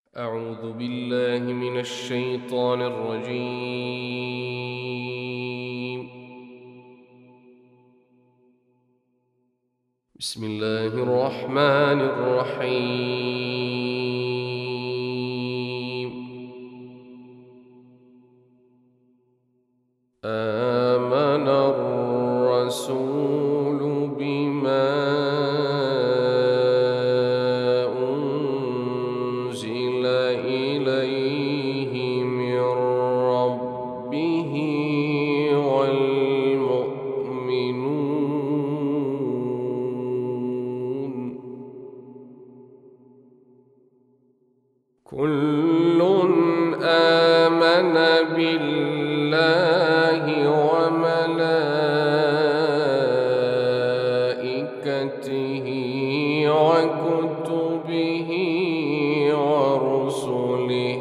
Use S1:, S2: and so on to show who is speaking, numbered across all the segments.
S1: أعوذ بالله من الشيطان الرجيم. بسم الله الرحمن الرحيم. آمن الرسول بما أنزل إليه من ربه والمؤمنون كل آمن بالله وملائكته وكتبه ورسله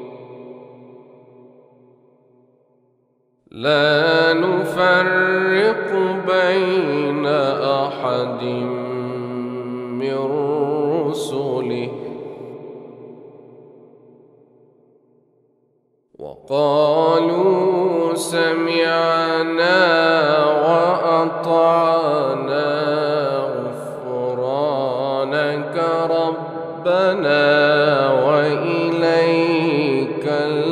S1: لا نفرق بين أحد من رسله وقالوا سمعنا وأطعنا غفرانك ربنا وإليك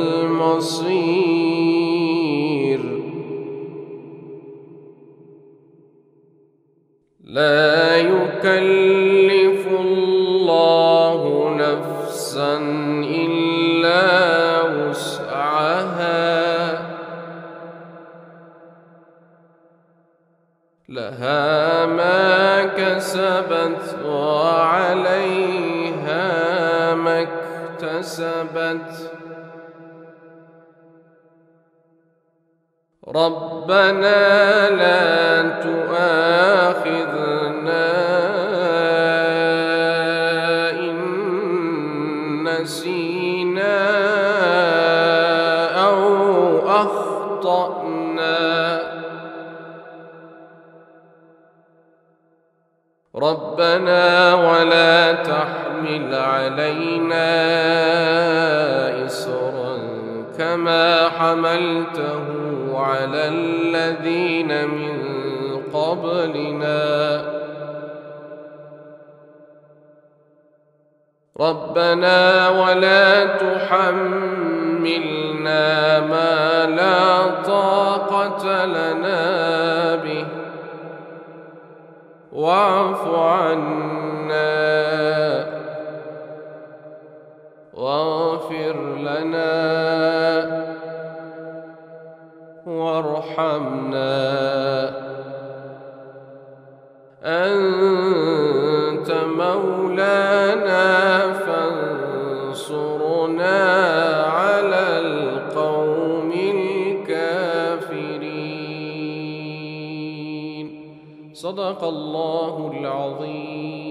S1: المصير لا يكلف الله نفسا إلا وسعها لها ما كسبت وعليها ما اكتسبت ربنا لا تؤاخذنا إن نسينا أو أخطأنا ربنا ولا تحمل علينا إصرا كما حملته على الذين من قبلنا ربنا ولا تحملنا ما لا طاقة لنا به واعف عنا واغفر لنا وارحمنا أنت مولانا فانصرنا على القوم الكافرين. صدق الله العظيم.